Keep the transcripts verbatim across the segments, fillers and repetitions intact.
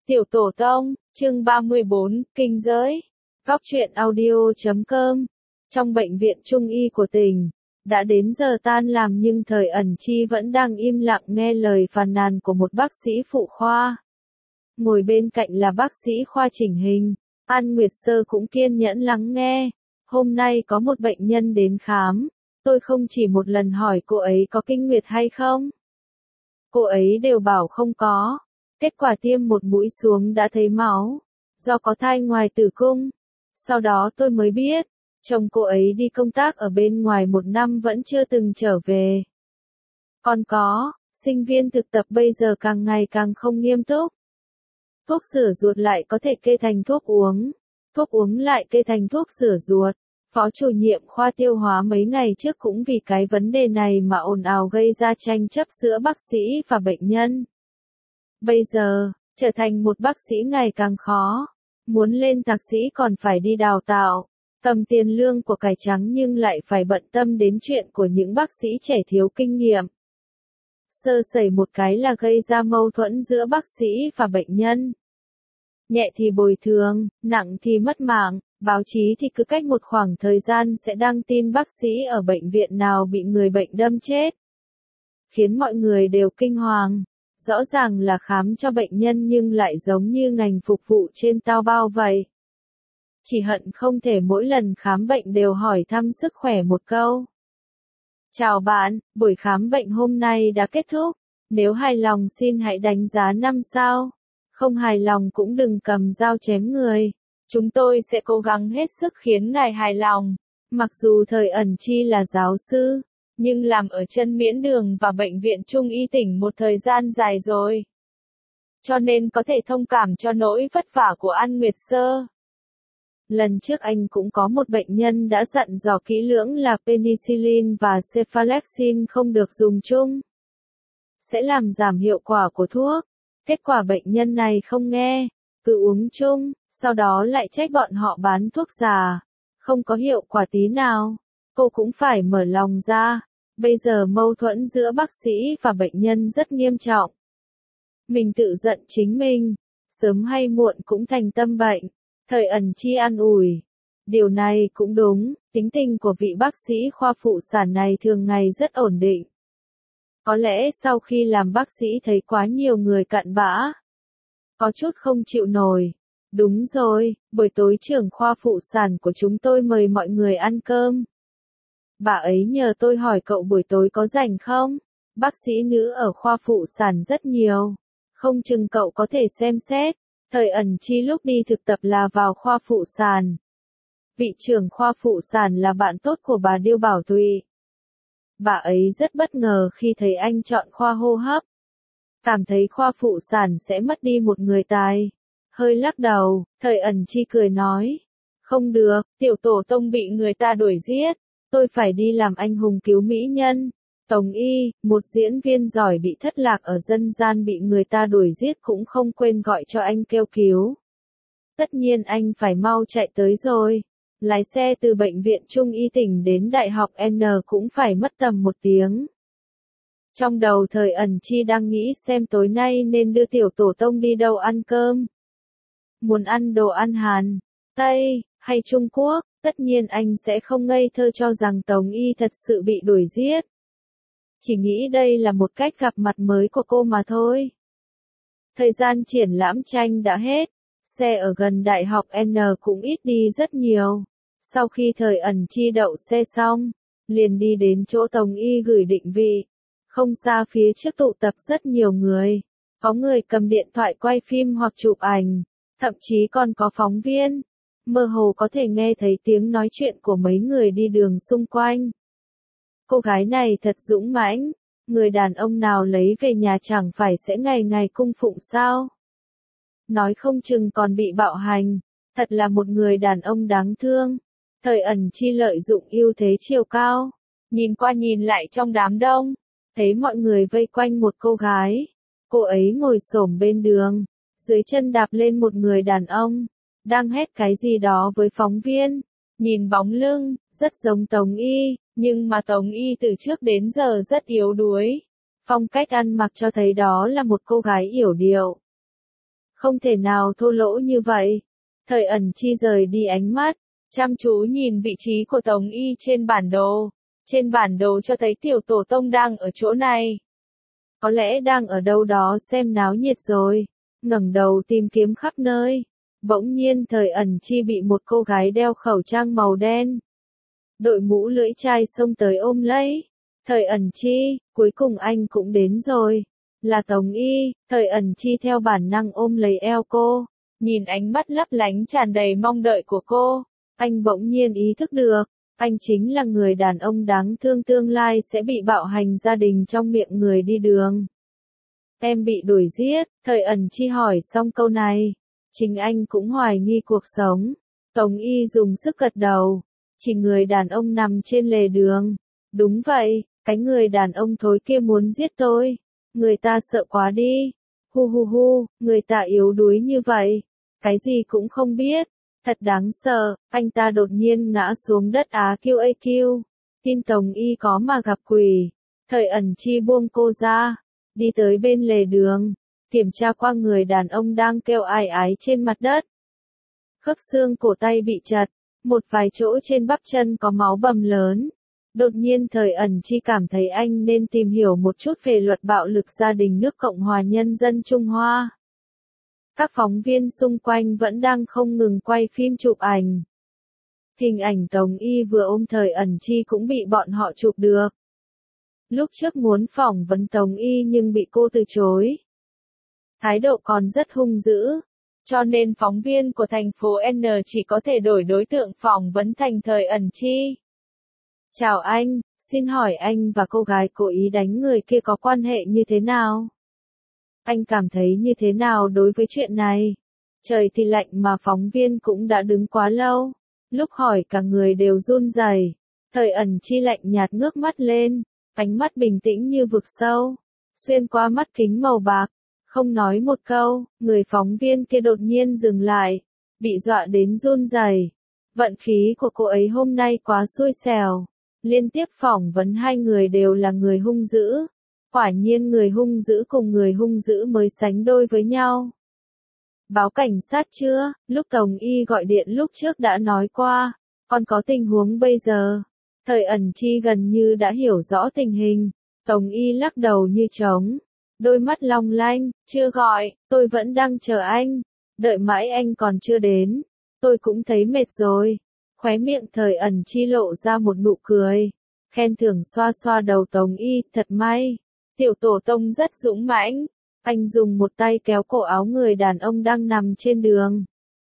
Tiểu Tổ Tông, chương ba mươi bốn, Kinh Giới. Góc truyện audio chấm com. Trong bệnh viện Trung y của tỉnh, đã đến giờ tan làm nhưng Thời Ẩn Chi vẫn đang im lặng nghe lời phàn nàn của một bác sĩ phụ khoa. Ngồi bên cạnh là bác sĩ khoa chỉnh hình, An Nguyệt Sơ cũng kiên nhẫn lắng nghe. Hôm nay có một bệnh nhân đến khám, tôi không chỉ một lần hỏi cô ấy có kinh nguyệt hay không. Cô ấy đều bảo không có. Kết quả tiêm một mũi xuống đã thấy máu, do có thai ngoài tử cung. Sau đó tôi mới biết, chồng cô ấy đi công tác ở bên ngoài một năm vẫn chưa từng trở về. Còn có, sinh viên thực tập bây giờ càng ngày càng không nghiêm túc. Thuốc rửa ruột lại có thể kê thành thuốc uống, thuốc uống lại kê thành thuốc rửa ruột. Phó chủ nhiệm khoa tiêu hóa mấy ngày trước cũng vì cái vấn đề này mà ồn ào gây ra tranh chấp giữa bác sĩ và bệnh nhân. Bây giờ, trở thành một bác sĩ ngày càng khó. Muốn lên thạc sĩ còn phải đi đào tạo, cầm tiền lương của cải trắng nhưng lại phải bận tâm đến chuyện của những bác sĩ trẻ thiếu kinh nghiệm. Sơ sẩy một cái là gây ra mâu thuẫn giữa bác sĩ và bệnh nhân. Nhẹ thì bồi thường, nặng thì mất mạng, báo chí thì cứ cách một khoảng thời gian sẽ đăng tin bác sĩ ở bệnh viện nào bị người bệnh đâm chết. Khiến mọi người đều kinh hoàng. Rõ ràng là khám cho bệnh nhân nhưng lại giống như ngành phục vụ trên tao bao vậy. Chỉ hận không thể mỗi lần khám bệnh đều hỏi thăm sức khỏe một câu. Chào bạn, buổi khám bệnh hôm nay đã kết thúc. Nếu hài lòng xin hãy đánh giá năm sao. Không hài lòng cũng đừng cầm dao chém người. Chúng tôi sẽ cố gắng hết sức khiến ngài hài lòng. Mặc dù Thời Ẩn Chi là giáo sư, nhưng làm ở chân miễn đường và bệnh viện Trung y tỉnh một thời gian dài rồi. Cho nên có thể thông cảm cho nỗi vất vả của An Nguyệt Sơ. Lần trước anh cũng có một bệnh nhân đã dặn dò kỹ lưỡng là penicillin và cephalexin không được dùng chung. Sẽ làm giảm hiệu quả của thuốc. Kết quả bệnh nhân này không nghe, cứ uống chung, sau đó lại trách bọn họ bán thuốc giả. Không có hiệu quả tí nào. Cô cũng phải mở lòng ra. Bây giờ mâu thuẫn giữa bác sĩ và bệnh nhân rất nghiêm trọng. Mình tự giận chính mình, sớm hay muộn cũng thành tâm bệnh. Thời Ẩn Chi an ủi. Điều này cũng đúng, tính tình của vị bác sĩ khoa phụ sản này thường ngày rất ổn định. Có lẽ sau khi làm bác sĩ thấy quá nhiều người cặn bã. Có chút không chịu nổi. Đúng rồi, buổi tối trưởng khoa phụ sản của chúng tôi mời mọi người ăn cơm. Bà ấy nhờ tôi hỏi cậu buổi tối có rảnh không? Bác sĩ nữ ở khoa phụ sản rất nhiều. Không chừng cậu có thể xem xét. Thời Ẩn Chi lúc đi thực tập là vào khoa phụ sản. Vị trưởng khoa phụ sản là bạn tốt của bà Điêu Bảo Thụy. Bà ấy rất bất ngờ khi thấy anh chọn khoa hô hấp. Cảm thấy khoa phụ sản sẽ mất đi một người tài. Hơi lắc đầu, Thời Ẩn Chi cười nói. Không được, Tiểu Tổ Tông bị người ta đuổi giết. Tôi phải đi làm anh hùng cứu mỹ nhân. Tống Y, một diễn viên giỏi bị thất lạc ở dân gian bị người ta đuổi giết cũng không quên gọi cho anh kêu cứu. Tất nhiên anh phải mau chạy tới rồi. Lái xe từ bệnh viện Trung y tỉnh đến Đại học N cũng phải mất tầm một tiếng. Trong đầu Thời Ẩn Chi đang nghĩ xem tối nay nên đưa Tiểu Tổ Tông đi đâu ăn cơm. Muốn ăn đồ ăn Hàn, Tây, hay Trung Quốc, tất nhiên anh sẽ không ngây thơ cho rằng Tống Y thật sự bị đuổi giết. Chỉ nghĩ đây là một cách gặp mặt mới của cô mà thôi. Thời gian triển lãm tranh đã hết, xe ở gần Đại học N cũng ít đi rất nhiều. Sau khi Thời Ẩn Chi đậu xe xong, liền đi đến chỗ Tống Y gửi định vị. Không xa phía trước tụ tập rất nhiều người. Có người cầm điện thoại quay phim hoặc chụp ảnh, thậm chí còn có phóng viên. Mơ hồ có thể nghe thấy tiếng nói chuyện của mấy người đi đường xung quanh. Cô gái này thật dũng mãnh, người đàn ông nào lấy về nhà chẳng phải sẽ ngày ngày cung phụng sao? Nói không chừng còn bị bạo hành, thật là một người đàn ông đáng thương. Thời Ẩn Chi lợi dụng ưu thế chiều cao, nhìn qua nhìn lại trong đám đông, thấy mọi người vây quanh một cô gái. Cô ấy ngồi xổm bên đường, dưới chân đạp lên một người đàn ông, đang hét cái gì đó với phóng viên. Nhìn bóng lưng, rất giống Tống Y, nhưng mà Tống Y từ trước đến giờ rất yếu đuối. Phong cách ăn mặc cho thấy đó là một cô gái yểu điệu. Không thể nào thô lỗ như vậy. Thời ẩn chi rời đi ánh mắt, chăm chú nhìn vị trí của Tống Y trên bản đồ. Trên bản đồ cho thấy tiểu tổ tông đang ở chỗ này. Có lẽ đang ở đâu đó xem náo nhiệt rồi. Ngẩng đầu tìm kiếm khắp nơi. Bỗng nhiên thời ẩn chi bị một cô gái đeo khẩu trang màu đen, đội mũ lưỡi chai xông tới ôm lấy. Thời ẩn chi, cuối cùng anh cũng đến rồi. Là Tống Y. Thời ẩn chi theo bản năng ôm lấy eo cô. Nhìn ánh mắt lấp lánh tràn đầy mong đợi của cô, anh bỗng nhiên ý thức được, anh chính là người đàn ông đáng thương tương lai sẽ bị bạo hành gia đình trong miệng người đi đường. Em bị đuổi giết, thời ẩn chi hỏi xong câu này. Chính anh cũng hoài nghi cuộc sống. Tống Y dùng sức gật đầu. Chỉ người đàn ông nằm trên lề đường. Đúng vậy, cái người đàn ông thối kia muốn giết tôi. Người ta sợ quá đi. Hu hu hu, người ta yếu đuối như vậy. Cái gì cũng không biết. Thật đáng sợ, anh ta đột nhiên ngã xuống đất á kiu a kiu. Tin Tống Y có mà gặp quỷ. Thời ẩn chi buông cô ra. Đi tới bên lề đường. Kiểm tra qua người đàn ông đang kêu ai ái trên mặt đất. Khớp xương cổ tay bị chật. Một vài chỗ trên bắp chân có máu bầm lớn. Đột nhiên thời ẩn chi cảm thấy anh nên tìm hiểu một chút về luật bạo lực gia đình nước Cộng hòa Nhân dân Trung Hoa. Các phóng viên xung quanh vẫn đang không ngừng quay phim chụp ảnh. Hình ảnh Tống Y vừa ôm thời ẩn chi cũng bị bọn họ chụp được. Lúc trước muốn phỏng vấn Tống Y nhưng bị cô từ chối. Thái độ còn rất hung dữ. Cho nên phóng viên của thành phố N chỉ có thể đổi đối tượng phỏng vấn thành thời ẩn chi. Chào anh, xin hỏi anh và cô gái cố ý đánh người kia có quan hệ như thế nào? Anh cảm thấy như thế nào đối với chuyện này? Trời thì lạnh mà phóng viên cũng đã đứng quá lâu. Lúc hỏi cả người đều run rẩy. Thời ẩn chi lạnh nhạt ngước mắt lên, ánh mắt bình tĩnh như vực sâu, xuyên qua mắt kính màu bạc. Không nói một câu, người phóng viên kia đột nhiên dừng lại, bị dọa đến run rẩy. Vận khí của cô ấy hôm nay quá xui xẻo. Liên tiếp phỏng vấn hai người đều là người hung dữ. Quả nhiên người hung dữ cùng người hung dữ mới sánh đôi với nhau. Báo cảnh sát chưa? Lúc Tống Y gọi điện lúc trước đã nói qua. Còn có tình huống bây giờ. Thời ẩn chi gần như đã hiểu rõ tình hình. Tống Y lắc đầu như trống. Đôi mắt long lanh, chưa gọi, tôi vẫn đang chờ anh. Đợi mãi anh còn chưa đến. Tôi cũng thấy mệt rồi. Khóe miệng thời ẩn chi lộ ra một nụ cười. Khen thưởng xoa xoa đầu Tống Y, thật may. Tiểu tổ tông rất dũng mãnh. Anh dùng một tay kéo cổ áo người đàn ông đang nằm trên đường.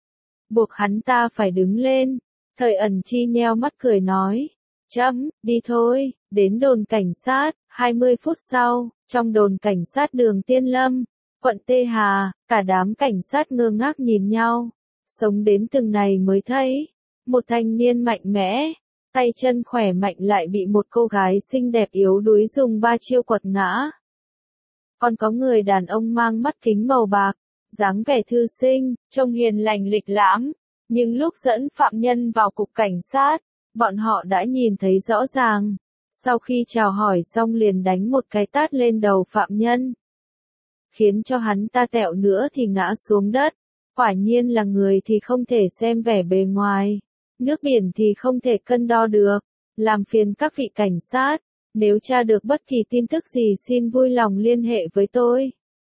Buộc hắn ta phải đứng lên. Thời ẩn chi nheo mắt cười nói. Chấm, đi thôi, đến đồn cảnh sát. hai mươi phút sau, trong đồn cảnh sát đường Tiên Lâm, quận Tê Hà, cả đám cảnh sát ngơ ngác nhìn nhau. Sống đến từng này mới thấy. Một thanh niên mạnh mẽ, tay chân khỏe mạnh lại bị một cô gái xinh đẹp yếu đuối dùng ba chiêu quật ngã. Còn có người đàn ông mang mắt kính màu bạc, dáng vẻ thư sinh, trông hiền lành lịch lãm. Nhưng lúc dẫn phạm nhân vào cục cảnh sát, bọn họ đã nhìn thấy rõ ràng. Sau khi chào hỏi xong liền đánh một cái tát lên đầu phạm nhân. Khiến cho hắn ta tẹo nữa thì ngã xuống đất. Quả nhiên là người thì không thể xem vẻ bề ngoài. Nước biển thì không thể cân đo được. Làm phiền các vị cảnh sát. Nếu tra được bất kỳ tin tức gì xin vui lòng liên hệ với tôi.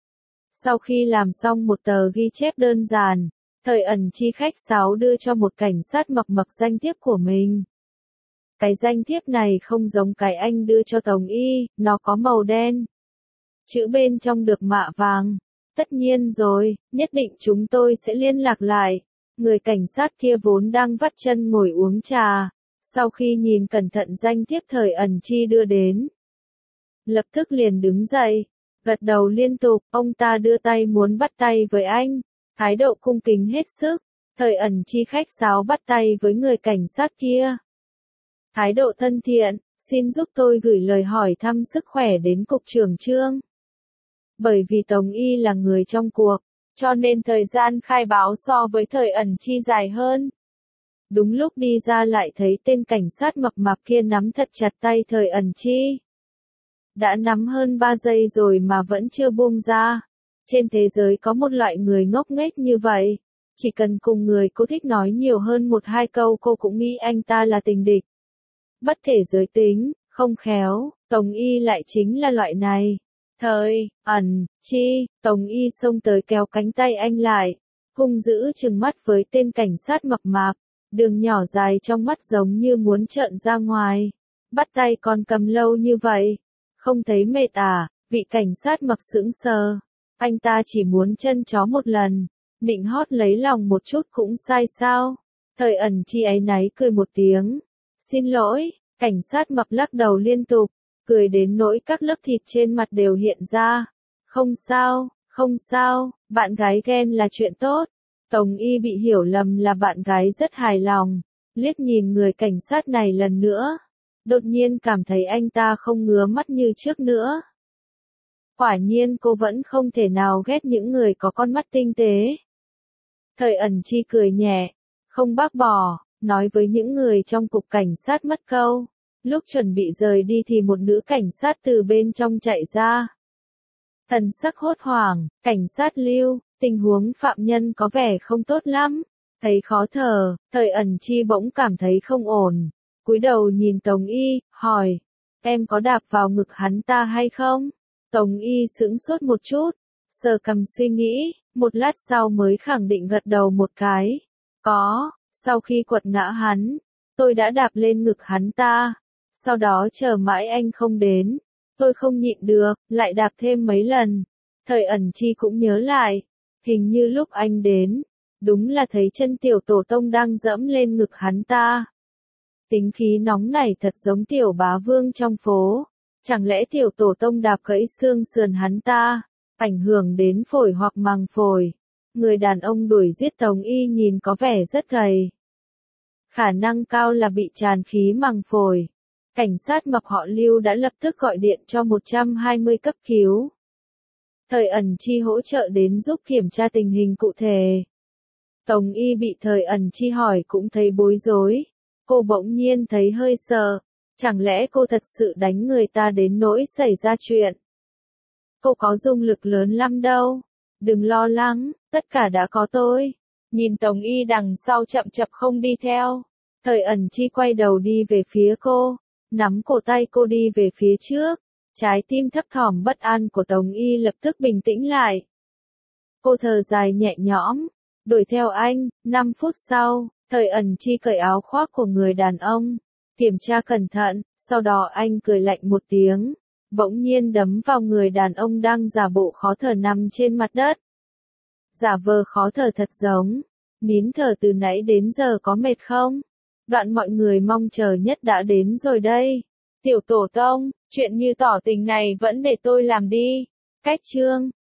Sau khi làm xong một tờ ghi chép đơn giản, thời ẩn chi khách sáo đưa cho một cảnh sát mập mập danh thiếp của mình. Cái danh thiếp này không giống cái anh đưa cho Tống Y, nó có màu đen. Chữ bên trong được mạ vàng. Tất nhiên rồi, nhất định chúng tôi sẽ liên lạc lại. Người cảnh sát kia vốn đang vắt chân ngồi uống trà. Sau khi nhìn cẩn thận danh thiếp thời ẩn chi đưa đến, lập tức liền đứng dậy, gật đầu liên tục, ông ta đưa tay muốn bắt tay với anh, thái độ cung kính hết sức. Thời ẩn chi khách sáo bắt tay với người cảnh sát kia. Thái độ thân thiện, xin giúp tôi gửi lời hỏi thăm sức khỏe đến cục trưởng Trương. Bởi vì Tống Y là người trong cuộc, cho nên thời gian khai báo so với thời ẩn chi dài hơn. Đúng lúc đi ra lại thấy tên cảnh sát mập mạp kia nắm thật chặt tay thời ẩn chi. Đã nắm hơn ba giây rồi mà vẫn chưa buông ra. Trên thế giới có một loại người ngốc nghếch như vậy. Chỉ cần cùng người cô thích nói nhiều hơn một hai câu cô cũng nghĩ anh ta là tình địch. Bất thể giới tính, không khéo, Tống Y lại chính là loại này. Thời, ẩn, chi, Tống Y xông tới kéo cánh tay anh lại, hung dữ trừng mắt với tên cảnh sát mập mạp, đường nhỏ dài trong mắt giống như muốn trợn ra ngoài. Bắt tay còn cầm lâu như vậy, không thấy mệt à? Vị cảnh sát mập sững sờ, anh ta chỉ muốn chân chó một lần, nịnh hót lấy lòng một chút cũng sai sao? Thời ẩn chi áy náy cười một tiếng, xin lỗi, cảnh sát mập lắc đầu liên tục, cười đến nỗi các lớp thịt trên mặt đều hiện ra. Không sao, không sao, bạn gái ghen là chuyện tốt. Tống Y bị hiểu lầm là bạn gái rất hài lòng, liếc nhìn người cảnh sát này lần nữa, đột nhiên cảm thấy anh ta không ngứa mắt như trước nữa. Quả nhiên cô vẫn không thể nào ghét những người có con mắt tinh tế. Thời ẩn chi cười nhẹ, không bác bỏ, nói với những người trong cục cảnh sát mất câu. Lúc chuẩn bị rời đi thì một nữ cảnh sát từ bên trong chạy ra. Thần sắc hốt hoảng, cảnh sát Lưu, tình huống phạm nhân có vẻ không tốt lắm. Thấy khó thở, thời ẩn chi bỗng cảm thấy không ổn. Cúi đầu nhìn Tống Y, hỏi, em có đạp vào ngực hắn ta hay không? Tống Y sững sốt một chút, sờ cằm suy nghĩ, một lát sau mới khẳng định gật đầu một cái. Có, sau khi quật ngã hắn, tôi đã đạp lên ngực hắn ta. Sau đó chờ mãi anh không đến, tôi không nhịn được, lại đạp thêm mấy lần. Thời ẩn chi cũng nhớ lại, hình như lúc anh đến, đúng là thấy chân tiểu tổ tông đang dẫm lên ngực hắn ta. Tính khí nóng này thật giống tiểu bá vương trong phố, chẳng lẽ tiểu tổ tông đạp gãy xương sườn hắn ta, ảnh hưởng đến phổi hoặc màng phổi. Người đàn ông đuổi giết Tống Y nhìn có vẻ rất gầy. Khả năng cao là bị tràn khí màng phổi. Cảnh sát mập họ Lưu đã lập tức gọi điện cho một trăm hai mươi cấp cứu. Thời ẩn chi hỗ trợ đến giúp kiểm tra tình hình cụ thể. Tống Y bị thời ẩn chi hỏi cũng thấy bối rối. Cô bỗng nhiên thấy hơi sợ. Chẳng lẽ cô thật sự đánh người ta đến nỗi xảy ra chuyện? Cô có dung lực lớn lắm đâu. Đừng lo lắng, tất cả đã có tôi. Nhìn Tống Y đằng sau chậm chậm không đi theo. Thời ẩn chi quay đầu đi về phía cô. Nắm cổ tay cô đi về phía trước, trái tim thấp thỏm bất an của Tống Y lập tức bình tĩnh lại. Cô thở dài nhẹ nhõm, đuổi theo anh. Năm phút sau, thời ẩn chi cởi áo khoác của người đàn ông, kiểm tra cẩn thận, sau đó anh cười lạnh một tiếng, bỗng nhiên đấm vào người đàn ông đang giả bộ khó thở nằm trên mặt đất. Giả vờ khó thở thật giống, nín thở từ nãy đến giờ có mệt không? Đoạn mọi người mong chờ nhất đã đến rồi đây. Tiểu tổ tông, chuyện như tỏ tình này vẫn để tôi làm đi. Cách chương